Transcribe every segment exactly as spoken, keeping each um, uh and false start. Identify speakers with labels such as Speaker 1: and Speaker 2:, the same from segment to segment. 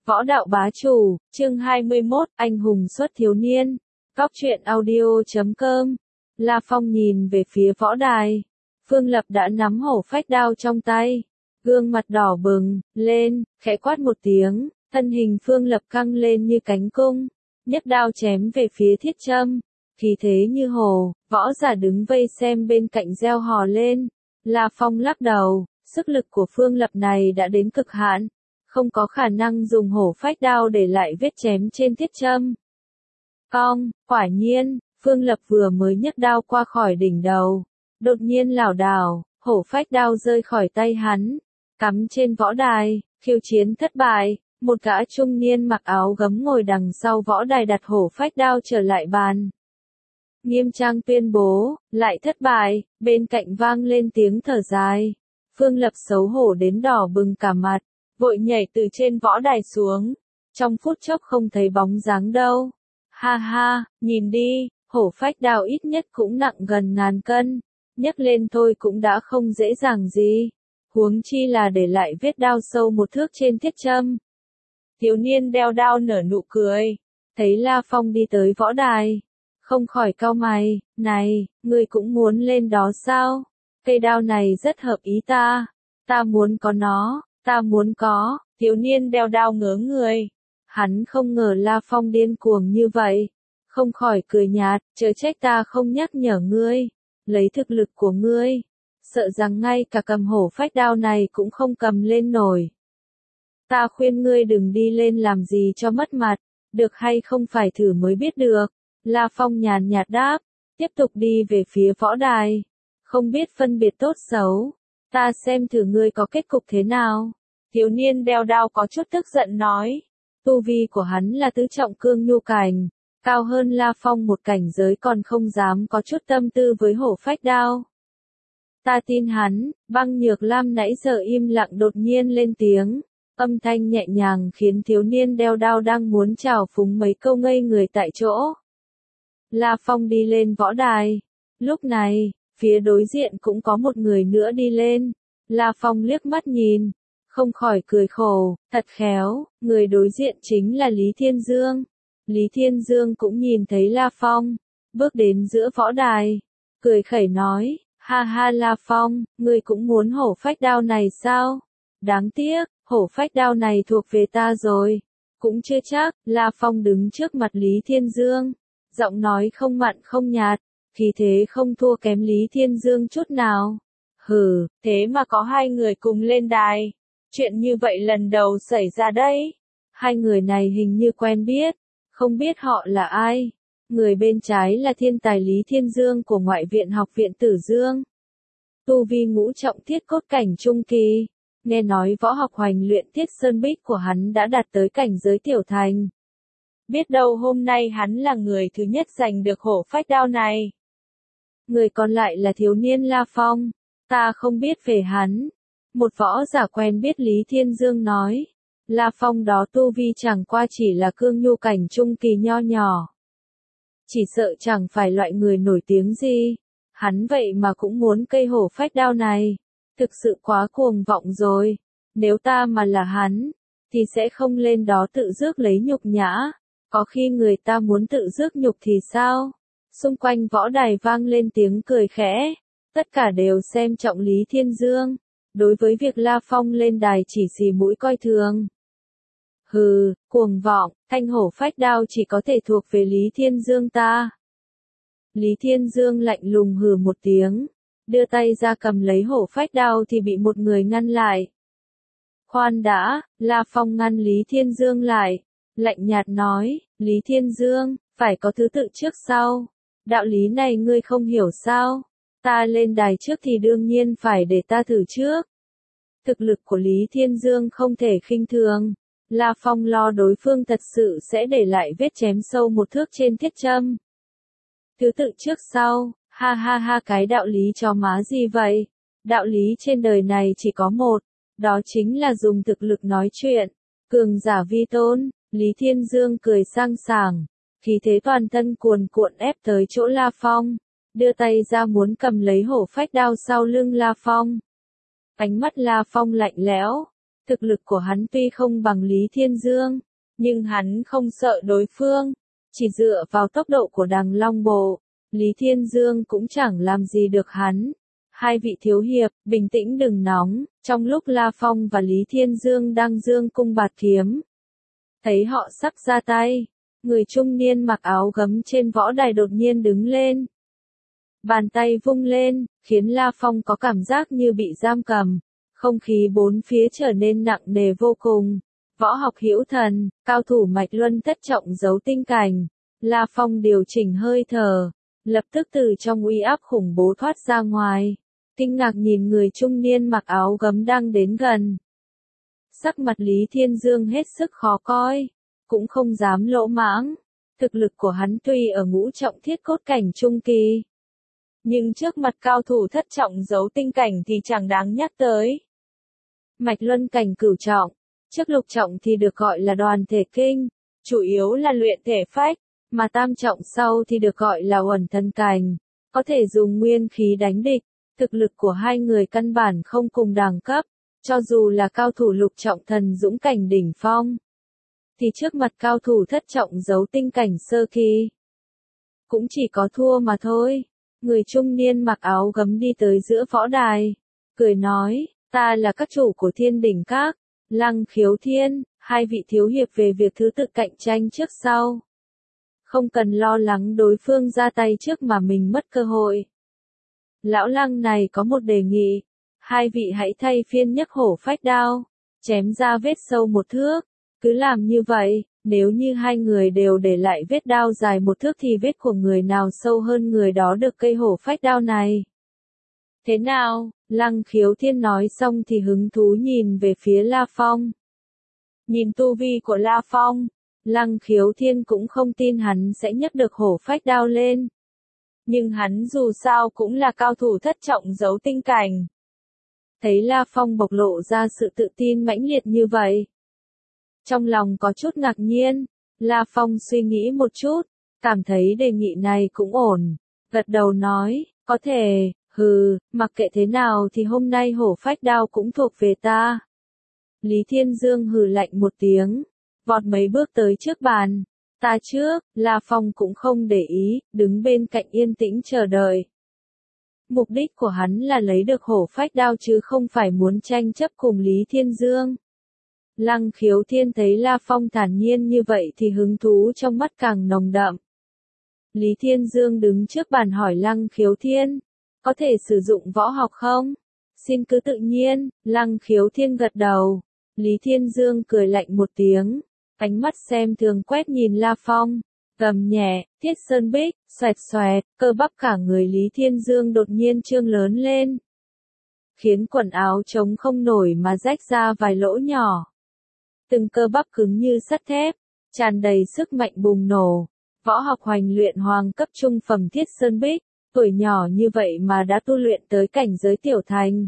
Speaker 1: Võ đạo bá chủ, chương hai mươi mốt, anh hùng xuất thiếu niên. Góc truyện audio chấm com. La Phong nhìn về phía võ đài. Phương Lập đã nắm hổ phách đao trong tay. Gương mặt đỏ bừng, lên, khẽ quát một tiếng, thân hình Phương Lập căng lên như cánh cung. Nhấc đao chém về phía Thiết Trâm. Khí thế như hồ, võ giả đứng vây xem bên cạnh reo hò lên. La Phong lắc đầu, sức lực của Phương Lập này đã đến cực hạn. Không có khả năng dùng hổ phách đao để lại vết chém trên Thiết Trâm. Cong, quả nhiên, Phương Lập vừa mới nhấc đao qua khỏi đỉnh đầu. Đột nhiên lảo đảo, hổ phách đao rơi khỏi tay hắn. Cắm trên võ đài, khiêu chiến thất bại. Một gã trung niên mặc áo gấm ngồi đằng sau võ đài đặt hổ phách đao trở lại bàn. Nghiêm trang tuyên bố, lại thất bại, bên cạnh vang lên tiếng thở dài. Phương Lập xấu hổ đến đỏ bừng cả mặt. Vội nhảy từ trên võ đài xuống, trong phút chốc không thấy bóng dáng đâu. Ha ha, nhìn đi, hổ phách đao ít nhất cũng nặng gần ngàn cân, nhấc lên thôi cũng đã không dễ dàng gì, huống chi là để lại vết đao sâu một thước trên Thiết Trâm. Thiếu niên đeo đao nở nụ cười, thấy La Phong đi tới võ đài, không khỏi cau mày, này, ngươi cũng muốn lên đó sao? Cây đao này rất hợp ý ta, ta muốn có nó. Ta muốn có, thiếu niên đeo đao ngớ người. Hắn không ngờ La Phong điên cuồng như vậy. Không khỏi cười nhạt, chớ trách ta không nhắc nhở ngươi. Lấy thực lực của ngươi. Sợ rằng ngay cả cầm hổ phách đao này cũng không cầm lên nổi. Ta khuyên ngươi đừng đi lên làm gì cho mất mặt. Được hay không phải thử mới biết được. La Phong nhàn nhạt đáp. Tiếp tục đi về phía võ đài. Không biết phân biệt tốt xấu. Ta xem thử ngươi có kết cục thế nào. Thiếu niên đeo đao có chút tức giận nói. Tu vi của hắn là tứ trọng cương nhu cảnh, cao hơn La Phong một cảnh giới còn không dám có chút tâm tư với hổ phách đao. Ta tin hắn, Băng Nhược Lam nãy giờ im lặng đột nhiên lên tiếng. Âm thanh nhẹ nhàng khiến thiếu niên đeo đao đang muốn chào phúng mấy câu ngây người tại chỗ. La Phong đi lên võ đài. Lúc này, phía đối diện cũng có một người nữa đi lên. La Phong liếc mắt nhìn, không khỏi cười khổ, thật khéo, người đối diện chính là Lý Thiên Dương. Lý Thiên Dương cũng nhìn thấy La Phong, bước đến giữa võ đài, cười khẩy nói, ha ha La Phong, ngươi cũng muốn hổ phách đao này sao? Đáng tiếc, hổ phách đao này thuộc về ta rồi. Cũng chưa chắc. La Phong đứng trước mặt Lý Thiên Dương, giọng nói không mặn không nhạt. Khí thế không thua kém Lý Thiên Dương chút nào. Hừ, thế mà có hai người cùng lên đài. Chuyện như vậy lần đầu xảy ra đấy. Hai người này hình như quen biết. Không biết họ là ai. Người bên trái là thiên tài Lý Thiên Dương của Ngoại viện Học viện Tử Dương. Tu vi ngũ trọng thiết cốt cảnh trung kỳ. Nghe nói võ học hoành luyện Thiết Sơn Bích của hắn đã đạt tới cảnh giới tiểu thành. Biết đâu hôm nay hắn là người thứ nhất giành được hổ phách đao này. Người còn lại là thiếu niên La Phong. Ta không biết về hắn. Một võ giả quen biết Lý Thiên Dương nói. La Phong đó tu vi chẳng qua chỉ là cương nhu cảnh trung kỳ nho nhỏ. Chỉ sợ chẳng phải loại người nổi tiếng gì. Hắn vậy mà cũng muốn cây hổ phách đao này. Thực sự quá cuồng vọng rồi. Nếu ta mà là hắn, thì sẽ không lên đó tự rước lấy nhục nhã. Có khi người ta muốn tự rước nhục thì sao? Xung quanh võ đài vang lên tiếng cười khẽ. Tất cả đều xem trọng Lý Thiên Dương. Đối với việc La Phong lên đài chỉ xì mũi coi thường. Hừ, cuồng vọng, thanh hổ phách đao chỉ có thể thuộc về Lý Thiên Dương ta. Lý Thiên Dương lạnh lùng hừ một tiếng. Đưa tay ra cầm lấy hổ phách đao thì bị một người ngăn lại. Khoan đã, La Phong ngăn Lý Thiên Dương lại. Lạnh nhạt nói, Lý Thiên Dương, phải có thứ tự trước sau. Đạo lý này ngươi không hiểu sao? Ta lên đài trước thì đương nhiên phải để ta thử trước. Thực lực của Lý Thiên Dương không thể khinh thường. La Phong lo đối phương thật sự sẽ để lại vết chém sâu một thước trên Thiết Trâm. Thứ tự trước sau, ha ha ha cái đạo lý cho má gì vậy? Đạo lý trên đời này chỉ có một, đó chính là dùng thực lực nói chuyện. Cường giả vi tôn, Lý Thiên Dương cười sang sảng, khí thế toàn thân cuồn cuộn ép tới chỗ La Phong. Đưa tay ra muốn cầm lấy hổ phách đao sau lưng La Phong. Ánh mắt La Phong lạnh lẽo, Thực lực của hắn tuy không bằng Lý Thiên Dương, nhưng hắn không sợ đối phương. Chỉ dựa vào tốc độ của Đằng Long Bộ, Lý Thiên Dương cũng chẳng làm gì được hắn. Hai vị thiếu hiệp, bình tĩnh đừng nóng. Trong lúc La Phong và Lý Thiên Dương đang dương cung bạt kiếm, thấy họ sắp ra tay, người trung niên mặc áo gấm trên võ đài đột nhiên đứng lên. Bàn tay vung lên, khiến La Phong có cảm giác như bị giam cầm. Không khí bốn phía trở nên nặng nề vô cùng. Võ học hữu thần, cao thủ Mạch Luân thất trọng giấu tinh cảnh. La Phong điều chỉnh hơi thở, lập tức từ trong uy áp khủng bố thoát ra ngoài. Kinh ngạc nhìn người trung niên mặc áo gấm đang đến gần. Sắc mặt Lý Thiên Dương hết sức khó coi, cũng không dám lỗ mãng. Thực lực của hắn tuy ở ngũ trọng thiết cốt cảnh trung kỳ, nhưng trước mặt cao thủ thất trọng giấu tinh cảnh thì chẳng đáng nhắc tới. Mạch Luân cảnh cửu trọng, trước lục trọng thì được gọi là đoàn thể kinh, chủ yếu là luyện thể phách, mà tam trọng sau thì được gọi là uẩn thân cảnh, có thể dùng nguyên khí đánh địch. Thực lực của hai người căn bản không cùng đẳng cấp, cho dù là cao thủ lục trọng thần dũng cảnh đỉnh phong, thì trước mặt cao thủ thất trọng giấu tinh cảnh sơ kỳ, cũng chỉ có thua mà thôi. Người trung niên mặc áo gấm đi tới giữa võ đài, cười nói, ta là các chủ của Thiên Đỉnh Các, Lăng Khiếu Thiên, hai vị thiếu hiệp về việc thứ tự cạnh tranh trước sau. Không cần lo lắng đối phương ra tay trước mà mình mất cơ hội. Lão Lăng này có một đề nghị, hai vị hãy thay phiên nhấc hổ phách đao, chém ra vết sâu một thước, cứ làm như vậy, nếu như hai người đều để lại vết đao dài một thước thì vết của người nào sâu hơn người đó được cây hổ phách đao này. Thế nào? Lăng Khiếu Thiên nói xong thì hứng thú nhìn về phía La Phong. Nhìn tu vi của La Phong, Lăng Khiếu Thiên cũng không tin hắn sẽ nhấc được hổ phách đao lên. Nhưng hắn dù sao cũng là cao thủ thất trọng giấu tinh cảnh. Thấy La Phong bộc lộ ra sự tự tin mãnh liệt như vậy, trong lòng có chút ngạc nhiên. La Phong suy nghĩ một chút, cảm thấy đề nghị này cũng ổn, gật đầu nói, có thể, hừ, mặc kệ thế nào thì hôm nay hổ phách đao cũng thuộc về ta. Lý Thiên Dương hừ lạnh một tiếng, vọt mấy bước tới trước bàn. Ta trước, La Phong cũng không để ý, đứng bên cạnh yên tĩnh chờ đợi. Mục đích của hắn là lấy được hổ phách đao chứ không phải muốn tranh chấp cùng Lý Thiên Dương. Lăng Khiếu Thiên thấy La Phong thản nhiên như vậy thì hứng thú trong mắt càng nồng đậm. Lý Thiên Dương đứng trước bàn hỏi Lăng Khiếu Thiên, có thể sử dụng võ học không? Xin cứ tự nhiên. Lăng Khiếu Thiên gật đầu. Lý Thiên Dương cười lạnh một tiếng, ánh mắt xem thường quét nhìn La Phong, gầm nhẹ, Thiết Sơn Bích, xoẹt xoẹt, cơ bắp cả người Lý Thiên Dương đột nhiên trương lớn lên, khiến quần áo trống không nổi mà rách ra vài lỗ nhỏ. Từng cơ bắp cứng như sắt thép, tràn đầy sức mạnh bùng nổ. Võ học hoành luyện hoàng cấp trung phẩm Thiết Sơn Bích, tuổi nhỏ như vậy mà đã tu luyện tới cảnh giới tiểu thành.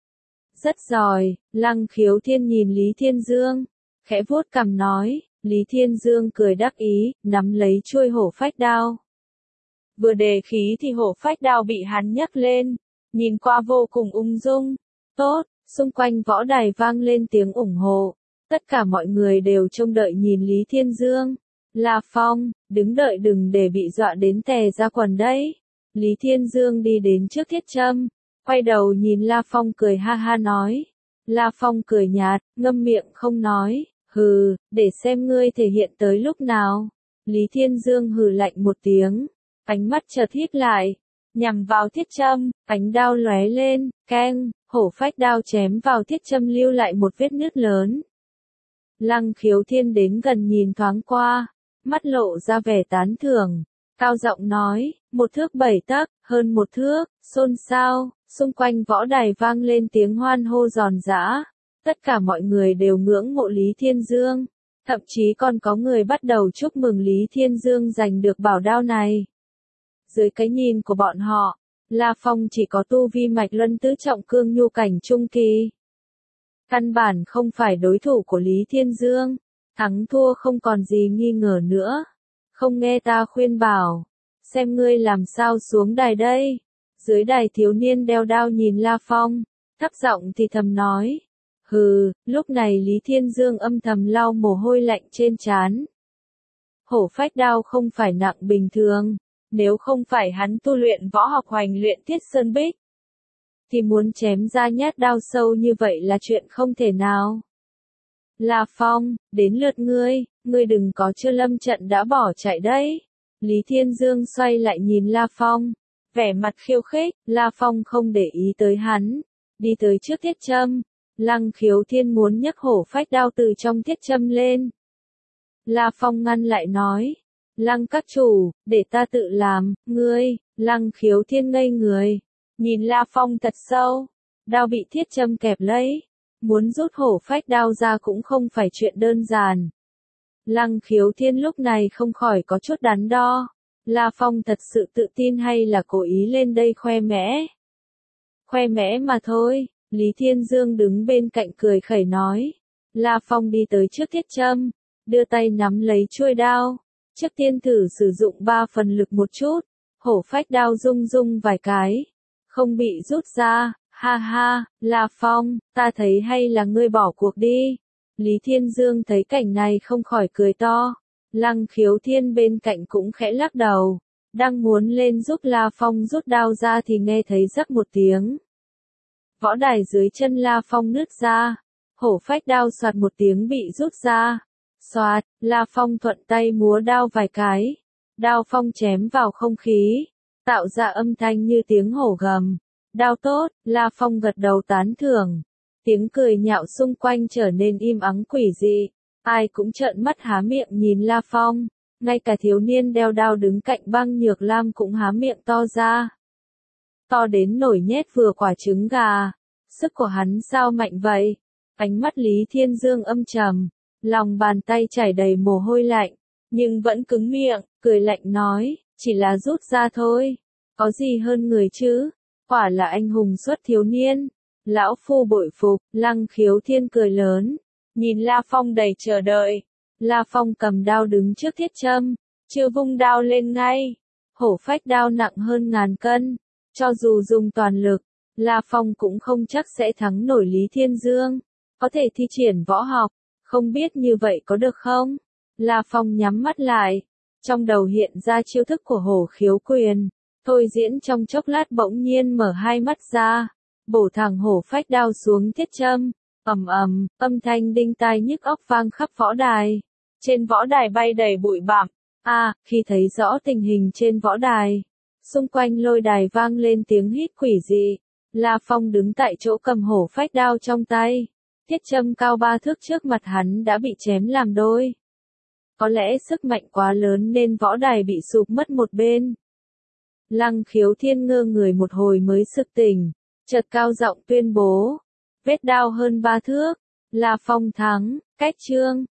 Speaker 1: Rất giỏi. Lăng Khiếu Thiên nhìn Lý Thiên Dương, khẽ vuốt cằm nói. Lý Thiên Dương cười đắc ý, nắm lấy chuôi hổ phách đao. Vừa đề khí thì hổ phách đao bị hắn nhấc lên, nhìn qua vô cùng ung dung. Tốt. Xung quanh võ đài vang lên tiếng ủng hộ. Tất cả mọi người đều trông đợi nhìn Lý Thiên Dương. La Phong, đứng đợi đừng để bị dọa đến tè ra quần đấy. Lý Thiên Dương đi đến trước Thiết Trâm, quay đầu nhìn La Phong cười ha ha nói. La Phong cười nhạt, ngâm miệng không nói, hừ, để xem ngươi thể hiện tới lúc nào. Lý Thiên Dương hừ lạnh một tiếng, ánh mắt chợt híp lại, nhằm vào Thiết Trâm, ánh đao lóe lên, keng, hổ phách đao chém vào Thiết Trâm lưu lại một vết nứt lớn. Lăng Khiếu Thiên đến gần nhìn thoáng qua, mắt lộ ra vẻ tán thưởng, cao giọng nói, một thước bảy tấc, hơn một thước, xôn xao, xung quanh võ đài vang lên tiếng hoan hô giòn giã. Tất cả mọi người đều ngưỡng mộ Lý Thiên Dương, thậm chí còn có người bắt đầu chúc mừng Lý Thiên Dương giành được bảo đao này. Dưới cái nhìn của bọn họ, La Phong chỉ có tu vi mạch luân tứ trọng cương nhu cảnh trung kỳ. Căn bản không phải đối thủ của Lý Thiên Dương, thắng thua không còn gì nghi ngờ nữa. Không nghe ta khuyên bảo, xem ngươi làm sao xuống đài đây. Dưới đài thiếu niên đeo đao nhìn La Phong, thấp giọng thì thầm nói, Hừ, lúc này Lý Thiên Dương âm thầm lau mồ hôi lạnh trên trán. Hổ phách đao không phải nặng bình thường, nếu không phải hắn tu luyện võ học hoành luyện Thiết Sơn Bích, thì muốn chém ra nhát đao sâu như vậy là chuyện không thể nào. La Phong, đến lượt ngươi, ngươi đừng có chưa lâm trận đã bỏ chạy đấy. Lý Thiên Dương xoay lại nhìn La Phong, vẻ mặt khiêu khích. La Phong không để ý tới hắn, đi tới trước thiết châm. Lăng Khiếu Thiên muốn nhấc hổ phách đao từ trong thiết châm lên. La Phong ngăn lại nói, Lăng các chủ, để ta tự làm. Ngươi, Lăng Khiếu Thiên ngây người, nhìn La Phong thật sâu, đao bị thiết châm kẹp lấy, muốn rút hổ phách đao ra cũng không phải chuyện đơn giản. Lăng Khiếu Thiên lúc này không khỏi có chút đắn đo, La Phong thật sự tự tin hay là cố ý lên đây khoe mẽ? Khoe mẽ mà thôi. Lý Thiên Dương đứng bên cạnh cười khẩy nói. La Phong đi tới trước thiết châm, đưa tay nắm lấy chuôi đao. Trước tiên thử sử dụng ba phần lực một chút, hổ phách đao rung rung vài cái, không bị rút ra. Ha ha, La Phong, ta thấy hay là ngươi bỏ cuộc đi. Lý Thiên Dương thấy cảnh này không khỏi cười to. Lăng Khiếu Thiên bên cạnh cũng khẽ lắc đầu, đang muốn lên giúp La Phong rút đao ra thì nghe thấy rắc một tiếng. Võ đài dưới chân La Phong nứt ra, hổ phách đao soạt một tiếng bị rút ra. Soạt, La Phong thuận tay múa đao vài cái, đao phong chém vào không khí, tạo ra âm thanh như tiếng hổ gầm. Đao tốt, La Phong gật đầu tán thưởng. Tiếng cười nhạo xung quanh trở nên im ắng quỷ dị, ai cũng trợn mắt há miệng nhìn La Phong, ngay cả thiếu niên đeo đao đứng cạnh Băng Nhược Lam cũng há miệng to ra. To đến nổi nhét vừa quả trứng gà, sức của hắn sao mạnh vậy? Ánh mắt Lý Thiên Dương âm trầm, lòng bàn tay chảy đầy mồ hôi lạnh, nhưng vẫn cứng miệng, cười lạnh nói, chỉ là rút ra thôi, có gì hơn người chứ? Quả là anh hùng xuất thiếu niên. Lão phu bội phục. Lăng Khiếu Thiên cười lớn, nhìn La Phong đầy chờ đợi. La Phong cầm đao đứng trước thiết châm, chưa vung đao lên ngay. Hổ phách đao nặng hơn ngàn cân, cho dù dùng toàn lực, La Phong cũng không chắc sẽ thắng nổi Lý Thiên Dương. Có thể thi triển võ học, không biết như vậy có được không? La Phong nhắm mắt lại, trong đầu hiện ra chiêu thức của hổ khiếu quyền. Thôi diễn trong chốc lát bỗng nhiên mở hai mắt ra, bổ thẳng hổ phách đao xuống thiết châm. Ầm ầm, âm thanh đinh tai nhức óc vang khắp võ đài. Trên võ đài bay đầy bụi bặm. A, à, khi thấy rõ tình hình trên võ đài, xung quanh lôi đài vang lên tiếng hít quỷ dị. La Phong đứng tại chỗ cầm hổ phách đao trong tay, thiết châm cao ba thước trước mặt hắn đã bị chém làm đôi. Có lẽ sức mạnh quá lớn nên võ đài bị sụp mất một bên. Lăng Khiếu Thiên ngơ người một hồi mới sực tỉnh, chợt cao giọng tuyên bố, vết đao hơn ba thước, La Phong thắng. Cách chương